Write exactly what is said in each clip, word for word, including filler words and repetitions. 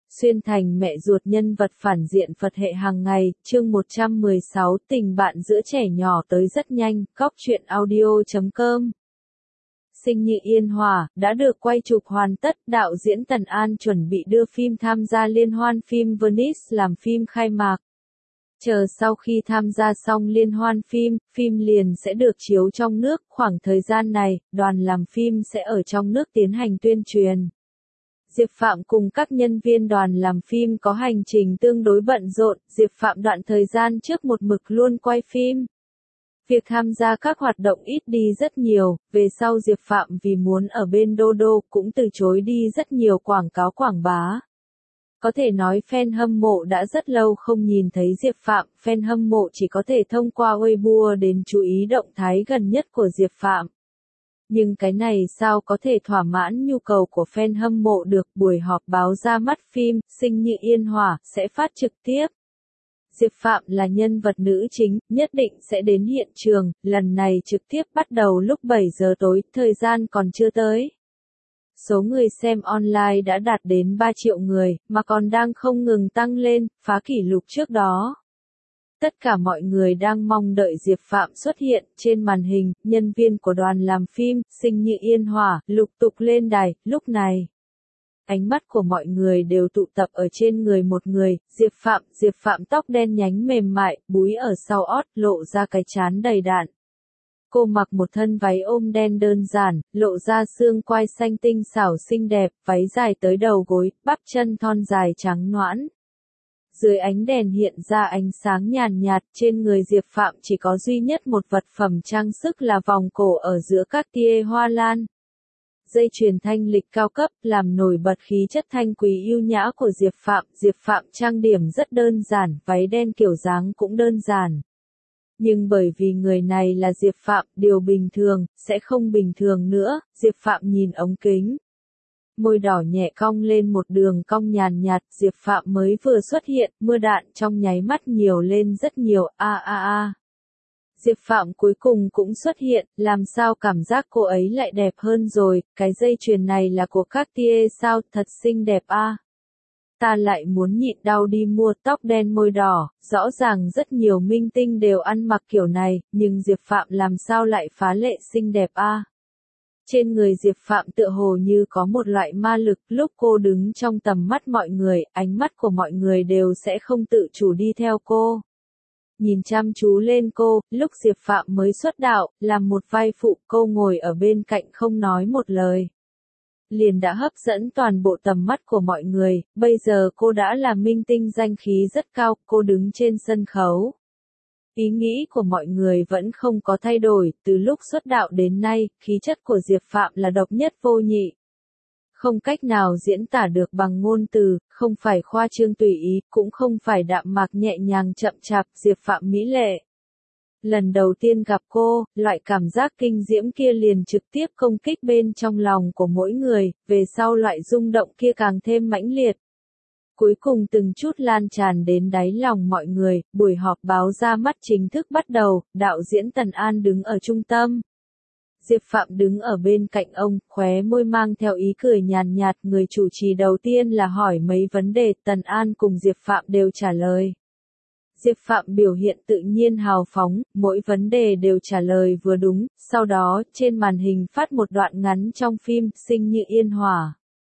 Xuyên thành mẹ ruột nhân vật phản diện Phật hệ hàng ngày, chương một trăm mười sáu, tình bạn giữa trẻ nhỏ tới rất nhanh, góc truyện audio chấm com. Sinh Như Yên Hòa, đã được quay chụp hoàn tất, đạo diễn Tần An chuẩn bị đưa phim tham gia liên hoan phim Venice làm phim khai mạc. Chờ sau khi tham gia xong liên hoan phim, phim liền sẽ được chiếu trong nước, khoảng thời gian này, đoàn làm phim sẽ ở trong nước tiến hành tuyên truyền. Diệp Phạm cùng các nhân viên đoàn làm phim có hành trình tương đối bận rộn, Diệp Phạm đoạn thời gian trước một mực luôn quay phim. Việc tham gia các hoạt động ít đi rất nhiều, về sau Diệp Phạm vì muốn ở bên Đô Đô cũng từ chối đi rất nhiều quảng cáo quảng bá. Có thể nói fan hâm mộ đã rất lâu không nhìn thấy Diệp Phạm, fan hâm mộ chỉ có thể thông qua Weibo đến chú ý động thái gần nhất của Diệp Phạm. Nhưng cái này sao có thể thỏa mãn nhu cầu của fan hâm mộ được, buổi họp báo ra mắt phim, Sinh Như Yên Hòa, sẽ phát trực tiếp. Diệp Phạm là nhân vật nữ chính, nhất định sẽ đến hiện trường, lần này trực tiếp bắt đầu lúc bảy giờ tối, thời gian còn chưa tới. Số người xem online đã đạt đến ba triệu người, mà còn đang không ngừng tăng lên, phá kỷ lục trước đó. Tất cả mọi người đang mong đợi Diệp Phạm xuất hiện, trên màn hình, nhân viên của đoàn làm phim, Sinh Như Yên Hòa, lục tục lên đài, lúc này. Ánh mắt của mọi người đều tụ tập ở trên người một người, Diệp Phạm, Diệp Phạm tóc đen nhánh mềm mại, búi ở sau ót, lộ ra cái trán đầy đặn. Cô mặc một thân váy ôm đen đơn giản, lộ ra xương quai xanh tinh xảo xinh đẹp, váy dài tới đầu gối, bắp chân thon dài trắng nõn. Dưới ánh đèn hiện ra ánh sáng nhàn nhạt, trên người Diệp Phạm chỉ có duy nhất một vật phẩm trang sức là vòng cổ ở giữa các tia hoa lan. Dây chuyền thanh lịch cao cấp làm nổi bật khí chất thanh quý yêu nhã của Diệp Phạm. Diệp Phạm trang điểm rất đơn giản, váy đen kiểu dáng cũng đơn giản. Nhưng bởi vì người này là Diệp Phạm, điều bình thường, sẽ không bình thường nữa, Diệp Phạm nhìn ống kính. Môi đỏ nhẹ cong lên một đường cong nhàn nhạt, Diệp Phạm mới vừa xuất hiện, mưa đạn trong nháy mắt nhiều lên rất nhiều, a a a. Diệp Phạm cuối cùng cũng xuất hiện, làm sao cảm giác cô ấy lại đẹp hơn rồi, cái dây chuyền này là của Cartier sao, thật xinh đẹp a. À. Ta lại muốn nhịn đau đi mua, tóc đen môi đỏ, rõ ràng rất nhiều minh tinh đều ăn mặc kiểu này, nhưng Diệp Phạm làm sao lại phá lệ xinh đẹp a. À. Trên người Diệp Phạm tựa hồ như có một loại ma lực, lúc cô đứng trong tầm mắt mọi người, ánh mắt của mọi người đều sẽ không tự chủ đi theo cô. Nhìn chăm chú lên cô, lúc Diệp Phạm mới xuất đạo, làm một vai phụ, cô ngồi ở bên cạnh không nói một lời. Liền đã hấp dẫn toàn bộ tầm mắt của mọi người, bây giờ cô đã là minh tinh danh khí rất cao, cô đứng trên sân khấu. Ý nghĩ của mọi người vẫn không có thay đổi, từ lúc xuất đạo đến nay, khí chất của Diệp Phạm là độc nhất vô nhị. Không cách nào diễn tả được bằng ngôn từ, không phải khoa trương tùy ý, cũng không phải đạm mạc nhẹ nhàng chậm chạp, Diệp Phạm mỹ lệ. Lần đầu tiên gặp cô, loại cảm giác kinh diễm kia liền trực tiếp công kích bên trong lòng của mỗi người, về sau loại rung động kia càng thêm mãnh liệt. Cuối cùng từng chút lan tràn đến đáy lòng mọi người, buổi họp báo ra mắt chính thức bắt đầu, đạo diễn Tần An đứng ở trung tâm. Diệp Phạm đứng ở bên cạnh ông, khóe môi mang theo ý cười nhàn nhạt, người chủ trì đầu tiên là hỏi mấy vấn đề, Tần An cùng Diệp Phạm đều trả lời. Diệp Phạm biểu hiện tự nhiên hào phóng, mỗi vấn đề đều trả lời vừa đúng, sau đó, trên màn hình phát một đoạn ngắn trong phim, Sinh Như Yên Hòa.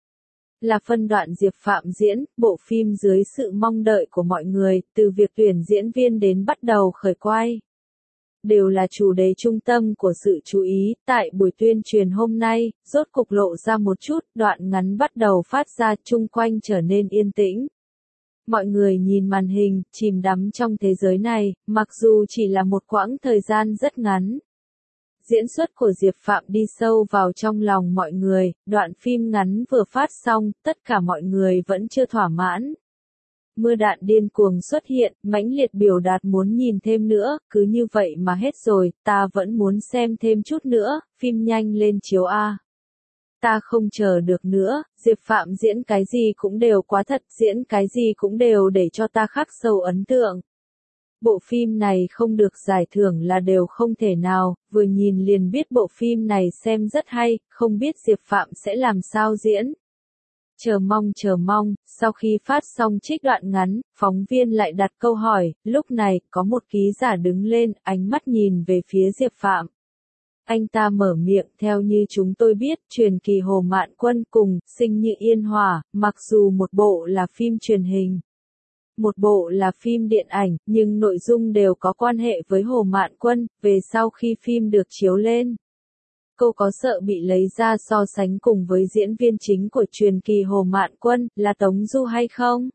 Là phân đoạn Diệp Phạm diễn, bộ phim dưới sự mong đợi của mọi người, từ việc tuyển diễn viên đến bắt đầu khởi quay. Đều là chủ đề trung tâm của sự chú ý, tại buổi tuyên truyền hôm nay, rốt cục lộ ra một chút, đoạn ngắn bắt đầu phát ra, chung quanh trở nên yên tĩnh. Mọi người nhìn màn hình, chìm đắm trong thế giới này, mặc dù chỉ là một quãng thời gian rất ngắn. Diễn xuất của Diệp Phạm đi sâu vào trong lòng mọi người, đoạn phim ngắn vừa phát xong, tất cả mọi người vẫn chưa thỏa mãn. Mưa đạn điên cuồng xuất hiện, mãnh liệt biểu đạt muốn nhìn thêm nữa, cứ như vậy mà hết rồi, ta vẫn muốn xem thêm chút nữa, phim nhanh lên chiếu a. Ta không chờ được nữa, Diệp Phạm diễn cái gì cũng đều quá thật, diễn cái gì cũng đều để cho ta khắc sâu ấn tượng. Bộ phim này không được giải thưởng là đều không thể nào, vừa nhìn liền biết bộ phim này xem rất hay, không biết Diệp Phạm sẽ làm sao diễn. Chờ mong chờ mong, sau khi phát xong trích đoạn ngắn, phóng viên lại đặt câu hỏi, lúc này, có một ký giả đứng lên, ánh mắt nhìn về phía Diệp Phạm. Anh ta mở miệng, theo như chúng tôi biết, truyền kỳ Hồ Mạn Quân cùng, Sinh Như Yên Hòa, mặc dù một bộ là phim truyền hình, một bộ là phim điện ảnh, nhưng nội dung đều có quan hệ với Hồ Mạn Quân, về sau khi phim được chiếu lên. Cô có sợ bị lấy ra so sánh cùng với diễn viên chính của truyền kỳ Hồ Mạn Quân, là Tống Du hay không?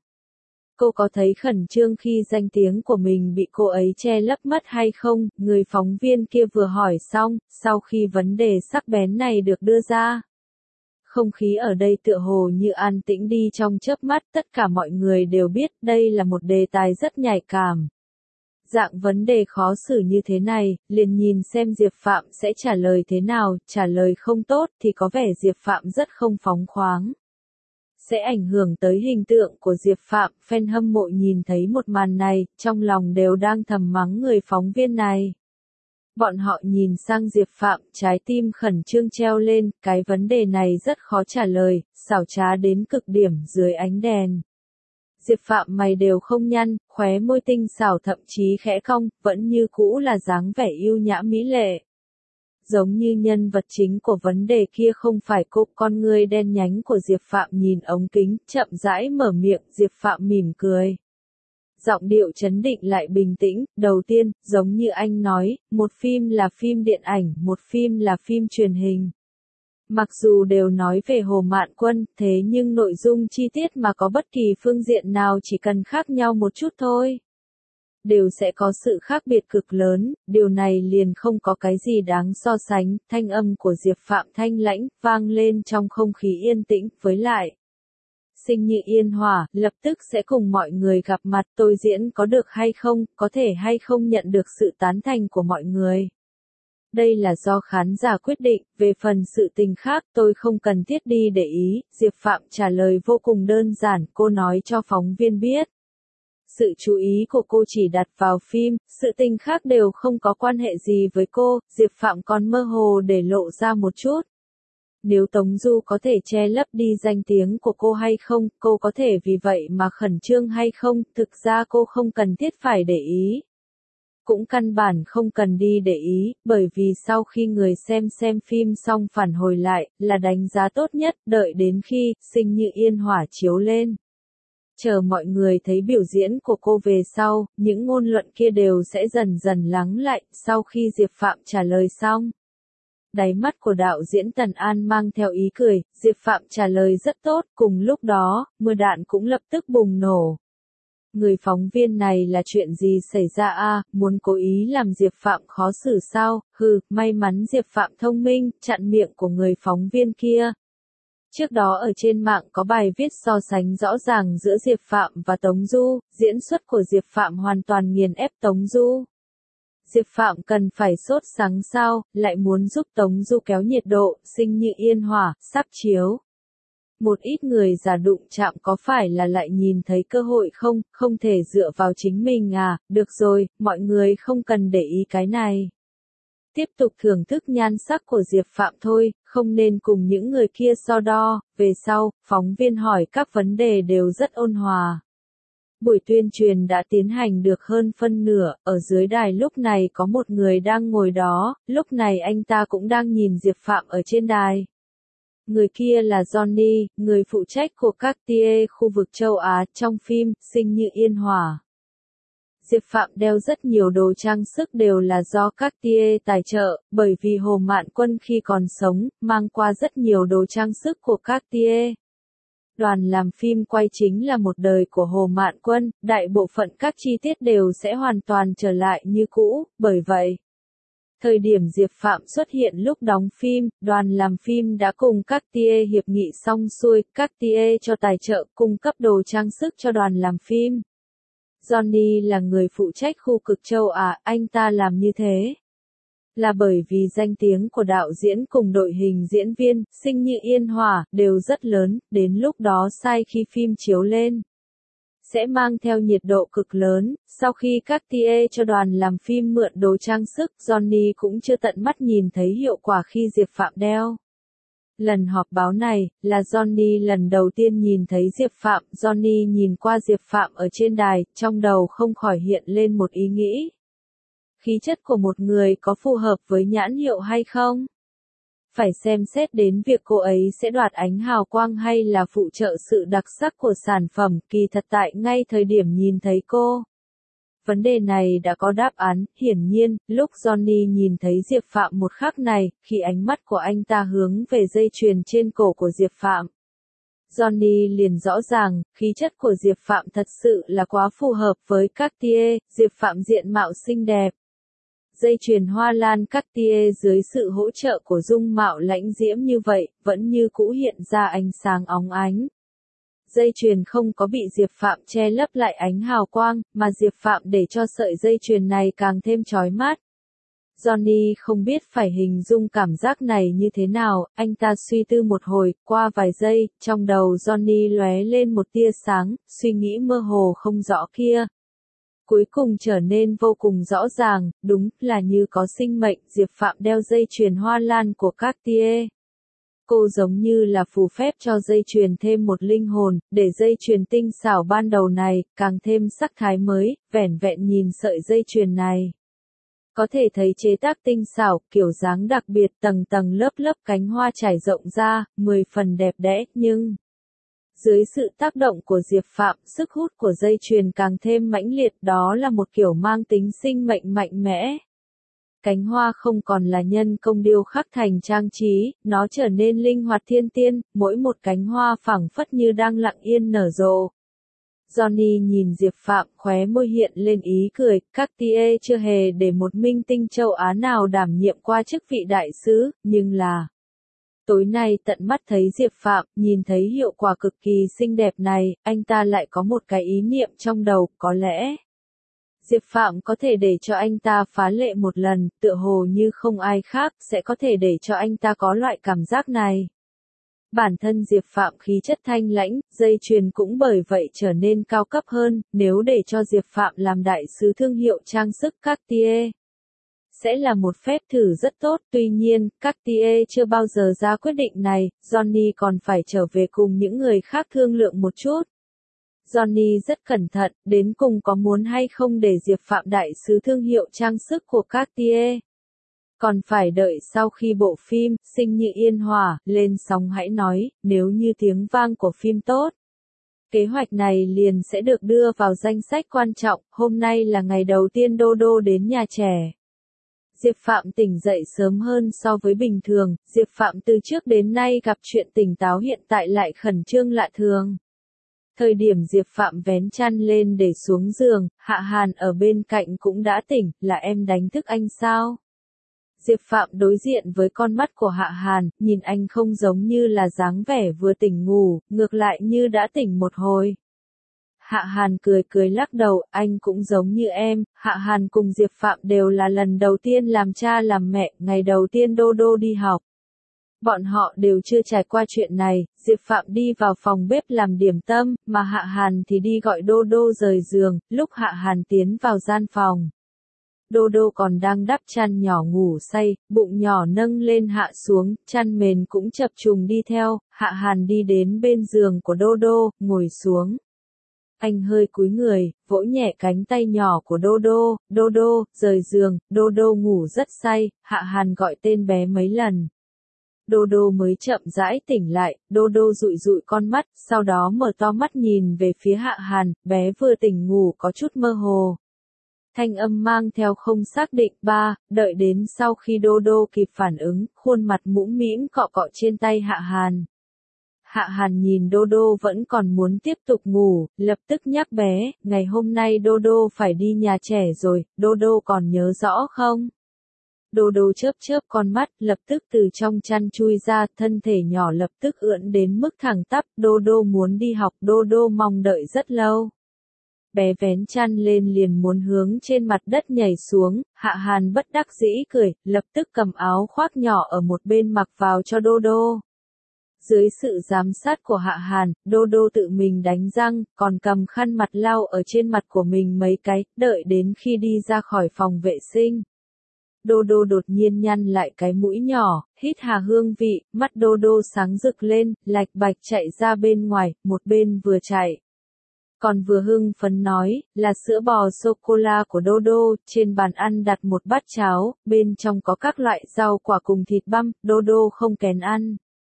Cô có thấy khẩn trương khi danh tiếng của mình bị cô ấy che lấp mất hay không? Người phóng viên kia vừa hỏi xong, sau khi vấn đề sắc bén này được đưa ra. Không khí ở đây tựa hồ như an tĩnh đi trong chớp mắt, tất cả mọi người đều biết đây là một đề tài rất nhạy cảm. Dạng vấn đề khó xử như thế này, liền nhìn xem Diệp Phạm sẽ trả lời thế nào, trả lời không tốt thì có vẻ Diệp Phạm rất không phóng khoáng. Sẽ ảnh hưởng tới hình tượng của Diệp Phạm, fan hâm mộ nhìn thấy một màn này, trong lòng đều đang thầm mắng người phóng viên này. Bọn họ nhìn sang Diệp Phạm, trái tim khẩn trương treo lên, cái vấn đề này rất khó trả lời, xảo trá đến cực điểm dưới ánh đèn. Diệp Phạm mày đều không nhăn, khóe môi tinh xảo thậm chí khẽ cong, vẫn như cũ là dáng vẻ yêu nhã mỹ lệ. Giống như nhân vật chính của vấn đề kia không phải cô, con ngươi đen nhánh của Diệp Phạm nhìn ống kính, chậm rãi mở miệng, Diệp Phạm mỉm cười. Giọng điệu trấn định lại bình tĩnh, đầu tiên, giống như anh nói, một phim là phim điện ảnh, một phim là phim truyền hình. Mặc dù đều nói về Hồ Mạn Quân, thế nhưng nội dung chi tiết mà có bất kỳ phương diện nào chỉ cần khác nhau một chút thôi, đều sẽ có sự khác biệt cực lớn, điều này liền không có cái gì đáng so sánh, thanh âm của Diệp Phạm thanh lãnh, vang lên trong không khí yên tĩnh, với lại. Sinh Như Yên Hòa, lập tức sẽ cùng mọi người gặp mặt, tôi diễn có được hay không, có thể hay không nhận được sự tán thành của mọi người. Đây là do khán giả quyết định, về phần sự tình khác tôi không cần thiết đi để ý, Diệp Phạm trả lời vô cùng đơn giản, cô nói cho phóng viên biết. Sự chú ý của cô chỉ đặt vào phim, sự tình khác đều không có quan hệ gì với cô, Diệp Phạm còn mơ hồ để lộ ra một chút. Nếu Tống Du có thể che lấp đi danh tiếng của cô hay không, cô có thể vì vậy mà khẩn trương hay không, thực ra cô không cần thiết phải để ý. Cũng căn bản không cần đi để ý, bởi vì sau khi người xem xem phim xong phản hồi lại, là đánh giá tốt nhất, đợi đến khi, Sinh Như Yên Hòa chiếu lên. Chờ mọi người thấy biểu diễn của cô về sau, những ngôn luận kia đều sẽ dần dần lắng lại, sau khi Diệp Phạm trả lời xong. Đáy mắt của đạo diễn Tần An mang theo ý cười, Diệp Phạm trả lời rất tốt, cùng lúc đó, mưa đạn cũng lập tức bùng nổ. Người phóng viên này là chuyện gì xảy ra a, muốn cố ý làm Diệp Phạm khó xử sao, hừ, may mắn Diệp Phạm thông minh, chặn miệng của người phóng viên kia. Trước đó ở trên mạng có bài viết so sánh rõ ràng giữa Diệp Phạm và Tống Du, diễn xuất của Diệp Phạm hoàn toàn nghiền ép Tống Du. Diệp Phạm cần phải sốt sắng sao, lại muốn giúp Tống Du kéo nhiệt độ, Sinh Như Yên Hòa, sắp chiếu. Một ít người giả đụng chạm có phải là lại nhìn thấy cơ hội không, không thể dựa vào chính mình à, được rồi, mọi người không cần để ý cái này. Tiếp tục thưởng thức nhan sắc của Diệp Phạm thôi, không nên cùng những người kia so đo, về sau, phóng viên hỏi các vấn đề đều rất ôn hòa. Buổi tuyên truyền đã tiến hành được hơn phân nửa, ở dưới đài lúc này có một người đang ngồi đó, lúc này anh ta cũng đang nhìn Diệp Phạm ở trên đài. Người kia là Johnny, người phụ trách của Cartier khu vực châu Á trong phim Sinh Như Yên Hòa. Diệp Phạm đeo rất nhiều đồ trang sức đều là do Cartier tài trợ, bởi vì Hồ Mạn Quân khi còn sống, mang qua rất nhiều đồ trang sức của Cartier. Đoàn làm phim quay chính là một đời của Hồ Mạn Quân, đại bộ phận các chi tiết đều sẽ hoàn toàn trở lại như cũ, bởi vậy. Thời điểm Diệp Phạm xuất hiện lúc đóng phim, đoàn làm phim đã cùng Cartier hiệp nghị xong xuôi, Cartier cho tài trợ cung cấp đồ trang sức cho đoàn làm phim. Johnny là người phụ trách khu cực châu Á, anh ta làm như thế là bởi vì danh tiếng của đạo diễn cùng đội hình diễn viên, Sinh Như Yên Hòa, đều rất lớn, đến lúc đó sai khi phim chiếu lên. Sẽ mang theo nhiệt độ cực lớn, sau khi Cartier cho đoàn làm phim mượn đồ trang sức, Johnny cũng chưa tận mắt nhìn thấy hiệu quả khi Diệp Phạm đeo. Lần họp báo này, là Johnny lần đầu tiên nhìn thấy Diệp Phạm. Johnny nhìn qua Diệp Phạm ở trên đài, trong đầu không khỏi hiện lên một ý nghĩ. Khí chất của một người có phù hợp với nhãn hiệu hay không? Phải xem xét đến việc cô ấy sẽ đoạt ánh hào quang hay là phụ trợ sự đặc sắc của sản phẩm. Kỳ thật tại ngay thời điểm nhìn thấy cô, vấn đề này đã có đáp án. Hiển nhiên, lúc Johnny nhìn thấy Diệp Phạm một khắc này, khi ánh mắt của anh ta hướng về dây chuyền trên cổ của Diệp Phạm, Johnny liền rõ ràng, khí chất của Diệp Phạm thật sự là quá phù hợp với Cartier. Diệp Phạm diện mạo xinh đẹp, dây chuyền hoa lan Cartier dưới sự hỗ trợ của dung mạo lãnh diễm như vậy, vẫn như cũ hiện ra ánh sáng óng ánh. Dây chuyền không có bị Diệp Phạm che lấp lại ánh hào quang, mà Diệp Phạm để cho sợi dây chuyền này càng thêm chói mắt. Johnny không biết phải hình dung cảm giác này như thế nào, anh ta suy tư một hồi, qua vài giây, trong đầu Johnny lóe lên một tia sáng, suy nghĩ mơ hồ không rõ kia. Cuối cùng trở nên vô cùng rõ ràng, đúng là như có sinh mệnh. Diệp Phạm đeo dây chuyền hoa lan của Cartier. Cô giống như là phù phép cho dây chuyền thêm một linh hồn, để dây chuyền tinh xảo ban đầu này, càng thêm sắc thái mới. Vẻn vẹn nhìn sợi dây chuyền này, có thể thấy chế tác tinh xảo, kiểu dáng đặc biệt, tầng tầng lớp lớp cánh hoa trải rộng ra, mười phần đẹp đẽ, nhưng dưới sự tác động của Diệp Phạm, sức hút của dây chuyền càng thêm mãnh liệt, đó là một kiểu mang tính sinh mệnh mạnh mẽ. Cánh hoa không còn là nhân công điêu khắc thành trang trí, nó trở nên linh hoạt thiên tiên, mỗi một cánh hoa phảng phất như đang lặng yên nở rộ. Johnny nhìn Diệp Phạm, khóe môi hiện lên ý cười. Cartier chưa hề để một minh tinh châu Á nào đảm nhiệm qua chức vị đại sứ, nhưng là tối nay tận mắt thấy Diệp Phạm, nhìn thấy hiệu quả cực kỳ xinh đẹp này, anh ta lại có một cái ý niệm trong đầu, có lẽ Diệp Phạm có thể để cho anh ta phá lệ một lần, tựa hồ như không ai khác sẽ có thể để cho anh ta có loại cảm giác này. Bản thân Diệp Phạm khí chất thanh lãnh, dây chuyền cũng bởi vậy trở nên cao cấp hơn. Nếu để cho Diệp Phạm làm đại sứ thương hiệu trang sức Cartier, sẽ là một phép thử rất tốt. Tuy nhiên, Cartier chưa bao giờ ra quyết định này, Johnny còn phải trở về cùng những người khác thương lượng một chút. Johnny rất cẩn thận, đến cùng có muốn hay không để Diệp Phạm đại sứ thương hiệu trang sức của Cartier. Còn phải đợi sau khi bộ phim Sinh Như Yên Hòa lên sóng hãy nói, nếu như tiếng vang của phim tốt, kế hoạch này liền sẽ được đưa vào danh sách quan trọng. Hôm nay là ngày đầu tiên Dodo đến nhà trẻ. Diệp Phạm tỉnh dậy sớm hơn so với bình thường. Diệp Phạm từ trước đến nay gặp chuyện tỉnh táo hiện tại lại khẩn trương lạ thường. Thời điểm Diệp Phạm vén chăn lên để xuống giường, Hạ Hàn ở bên cạnh cũng đã tỉnh. Là em đánh thức anh sao? Diệp Phạm đối diện với con mắt của Hạ Hàn, nhìn anh không giống như là dáng vẻ vừa tỉnh ngủ, ngược lại như đã tỉnh một hồi. Hạ Hàn cười cười lắc đầu, anh cũng giống như em. Hạ Hàn cùng Diệp Phạm đều là lần đầu tiên làm cha làm mẹ, ngày đầu tiên Dodo đi học. Bọn họ đều chưa trải qua chuyện này. Diệp Phạm đi vào phòng bếp làm điểm tâm, mà Hạ Hàn thì đi gọi Dodo rời giường. Lúc Hạ Hàn tiến vào gian phòng, Dodo còn đang đắp chăn nhỏ ngủ say, bụng nhỏ nâng lên hạ xuống, chăn mền cũng chập trùng đi theo. Hạ Hàn đi đến bên giường của Dodo, ngồi xuống. Anh hơi cúi người, vỗ nhẹ cánh tay nhỏ của Dodo. Dodo, rời giường. Dodo ngủ rất say. Hạ Hàn gọi tên bé mấy lần, Dodo mới chậm rãi tỉnh lại. Dodo dụi dụi con mắt, sau đó mở to mắt nhìn về phía Hạ Hàn. Bé vừa tỉnh ngủ có chút mơ hồ, thanh âm mang theo không xác định. Ba, đợi đến sau khi Dodo kịp phản ứng, khuôn mặt mũm mĩm cọ cọ trên tay Hạ Hàn. Hạ Hàn nhìn Dodo vẫn còn muốn tiếp tục ngủ, lập tức nhắc bé, ngày hôm nay Dodo phải đi nhà trẻ rồi, Dodo còn nhớ rõ không? Dodo chớp chớp con mắt, lập tức từ trong chăn chui ra, thân thể nhỏ lập tức ưỡn đến mức thẳng tắp. Dodo muốn đi học, Dodo mong đợi rất lâu. Bé vén chăn lên liền muốn hướng trên mặt đất nhảy xuống. Hạ Hàn bất đắc dĩ cười, lập tức cầm áo khoác nhỏ ở một bên mặc vào cho Dodo. Dưới sự giám sát của Hạ Hàn, Dodo tự mình đánh răng, còn cầm khăn mặt lau ở trên mặt của mình mấy cái, đợi đến khi đi ra khỏi phòng vệ sinh. Đô đô đột nhiên nhăn lại cái mũi nhỏ, hít hà hương vị, mắt đô đô sáng rực lên, lạch bạch chạy ra bên ngoài, một bên vừa chạy. Còn vừa hưng phấn nói, là sữa bò sô-cô-la của đô đô, trên bàn ăn đặt một bát cháo, bên trong có các loại rau quả cùng thịt băm, đô đô không kén ăn.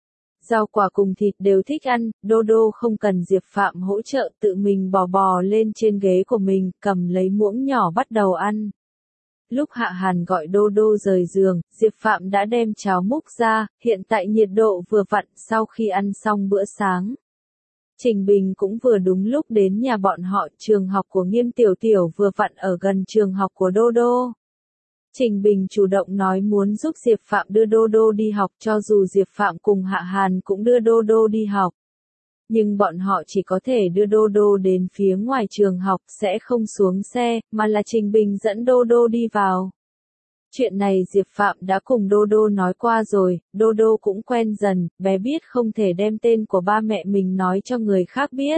Rau quả cùng thịt đều thích ăn, đô đô không cần Diệp Phạm hỗ trợ, tự mình bò bò lên trên ghế của mình, cầm lấy muỗng nhỏ bắt đầu ăn. Lúc Hạ Hàn gọi đô đô rời giường, Diệp Phạm đã đem cháo múc ra, hiện tại nhiệt độ vừa vặn sau khi ăn xong bữa sáng. Trình Bình cũng vừa đúng lúc đến nhà bọn họ, trường học của Nghiêm Tiểu Tiểu vừa vặn ở gần trường học của đô đô. Trình Bình chủ động nói muốn giúp Diệp Phạm đưa đô đô đi học, cho dù Diệp Phạm cùng Hạ Hàn cũng đưa đô đô đi học. Nhưng bọn họ chỉ có thể đưa đô đô đến phía ngoài trường học, sẽ không xuống xe, mà là Trình Bình dẫn đô đô đi vào. Chuyện này Diệp Phạm đã cùng đô đô nói qua rồi, đô đô cũng quen dần, bé biết không thể đem tên của ba mẹ mình nói cho người khác biết.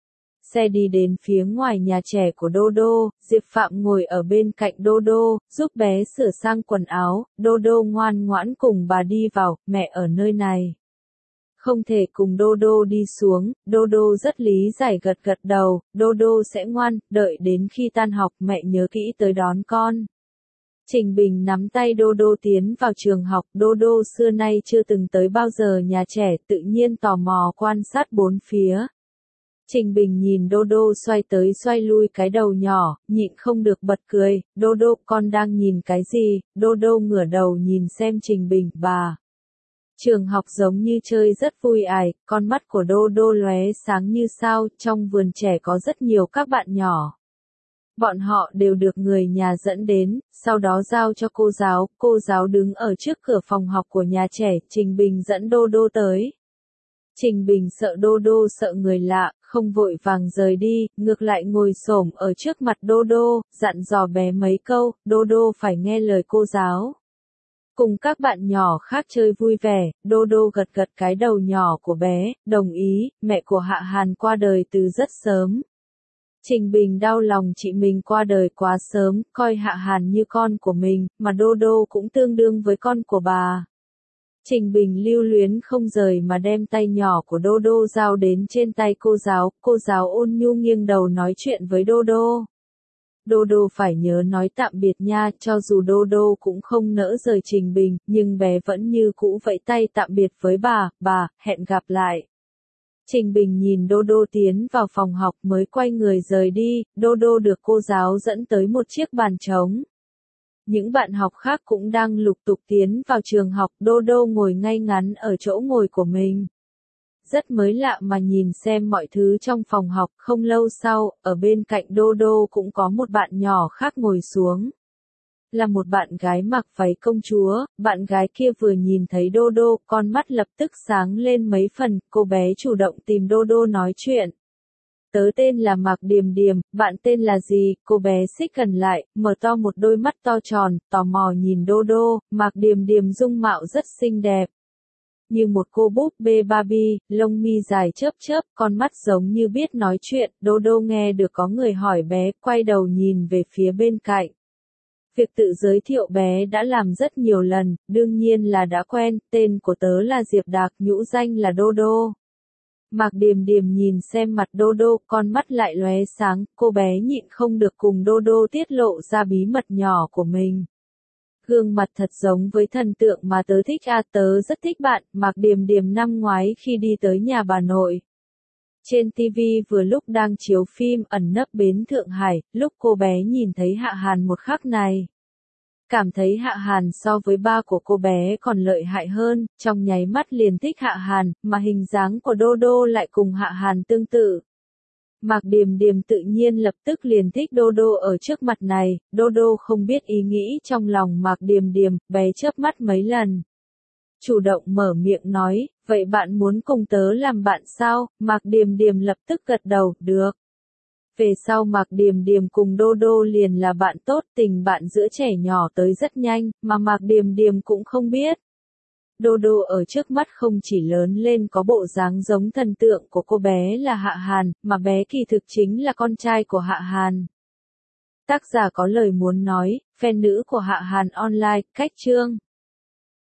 Xe đi đến phía ngoài nhà trẻ của đô đô, Diệp Phạm ngồi ở bên cạnh đô đô, giúp bé sửa sang quần áo, đô đô ngoan ngoãn cùng bà đi vào, mẹ ở nơi này. Không thể cùng đô đô đi xuống, đô đô rất lý giải gật gật đầu, đô đô sẽ ngoan, đợi đến khi tan học mẹ nhớ kỹ tới đón con. Trình Bình nắm tay đô đô tiến vào trường học, đô đô xưa nay chưa từng tới bao giờ nhà trẻ, tự nhiên tò mò quan sát bốn phía. Trình Bình nhìn đô đô xoay tới xoay lui cái đầu nhỏ, nhịn không được bật cười, đô đô con đang nhìn cái gì, đô đô ngửa đầu nhìn xem Trình Bình, bà. Trường học giống như chơi rất vui ải, con mắt của đô đô lóe sáng như sao, trong vườn trẻ có rất nhiều các bạn nhỏ. Bọn họ đều được người nhà dẫn đến, sau đó giao cho cô giáo, cô giáo đứng ở trước cửa phòng học của nhà trẻ, Trình Bình dẫn đô đô tới. Trình Bình sợ đô đô sợ người lạ, không vội vàng rời đi, ngược lại ngồi xổm ở trước mặt đô đô, dặn dò bé mấy câu, đô đô phải nghe lời cô giáo. Cùng các bạn nhỏ khác chơi vui vẻ, đô đô gật gật cái đầu nhỏ của bé, đồng ý, mẹ của Hạ Hàn qua đời từ rất sớm. Trình Bình đau lòng chị mình qua đời quá sớm, coi Hạ Hàn như con của mình, mà đô đô cũng tương đương với con của bà. Trình Bình lưu luyến không rời mà đem tay nhỏ của đô đô giao đến trên tay cô giáo, cô giáo ôn nhu nghiêng đầu nói chuyện với đô đô. Đô đô phải nhớ nói tạm biệt nha, cho dù đô đô cũng không nỡ rời Trình Bình, nhưng bé vẫn như cũ vẫy tay tạm biệt với bà, bà, hẹn gặp lại. Trình Bình nhìn đô đô tiến vào phòng học mới quay người rời đi, đô đô được cô giáo dẫn tới một chiếc bàn trống. Những bạn học khác cũng đang lục tục tiến vào trường học, đô đô ngồi ngay ngắn ở chỗ ngồi của mình. Rất mới lạ mà nhìn xem mọi thứ trong phòng học, không lâu sau, ở bên cạnh đô đô cũng có một bạn nhỏ khác ngồi xuống. Là một bạn gái mặc váy công chúa, bạn gái kia vừa nhìn thấy đô đô, con mắt lập tức sáng lên mấy phần, cô bé chủ động tìm đô đô nói chuyện. Tớ tên là Mạc Điềm Điềm, bạn tên là gì? Cô bé xích gần lại, mở to một đôi mắt to tròn, tò mò nhìn đô đô, Mạc Điềm Điềm dung mạo rất xinh đẹp. Như một cô búp bê Barbie, lông mi dài chớp chớp, con mắt giống như biết nói chuyện, đô đô nghe được có người hỏi bé, quay đầu nhìn về phía bên cạnh. Việc tự giới thiệu bé đã làm rất nhiều lần, đương nhiên là đã quen, tên của tớ là Diệp Đạc, nhũ danh là Đô Đô. Mạc Điềm Điềm nhìn xem mặt Đô Đô, con mắt lại lóe sáng, cô bé nhịn không được cùng Đô Đô tiết lộ ra bí mật nhỏ của mình. Gương mặt thật giống với thần tượng mà tớ thích a, tớ rất thích bạn, Mạc Điềm Điềm năm ngoái khi đi tới nhà bà nội. Trên ti vi vừa lúc đang chiếu phim Ẩn nấp bến Thượng Hải, lúc cô bé nhìn thấy Hạ Hàn một khắc này. Cảm thấy Hạ Hàn so với ba của cô bé còn lợi hại hơn, trong nháy mắt liền thích Hạ Hàn, mà hình dáng của Đô Đô lại cùng Hạ Hàn tương tự. Mạc Điềm Điềm tự nhiên lập tức liền thích Đô Đô ở trước mặt này, Đô Đô không biết ý nghĩ trong lòng Mạc Điềm Điềm, bé chớp mắt mấy lần. Chủ động mở miệng nói, vậy bạn muốn cùng tớ làm bạn sao? Mạc Điềm Điềm lập tức gật đầu, được. Về sau Mạc Điềm Điềm cùng Đô Đô liền là bạn tốt, tình bạn giữa trẻ nhỏ tới rất nhanh, mà Mạc Điềm Điềm cũng không biết. Đô Đô ở trước mắt không chỉ lớn lên có bộ dáng giống thần tượng của cô bé là Hạ Hàn, mà bé kỳ thực chính là con trai của Hạ Hàn. Tác giả có lời muốn nói, fan nữ của Hạ Hàn Online, cách chương.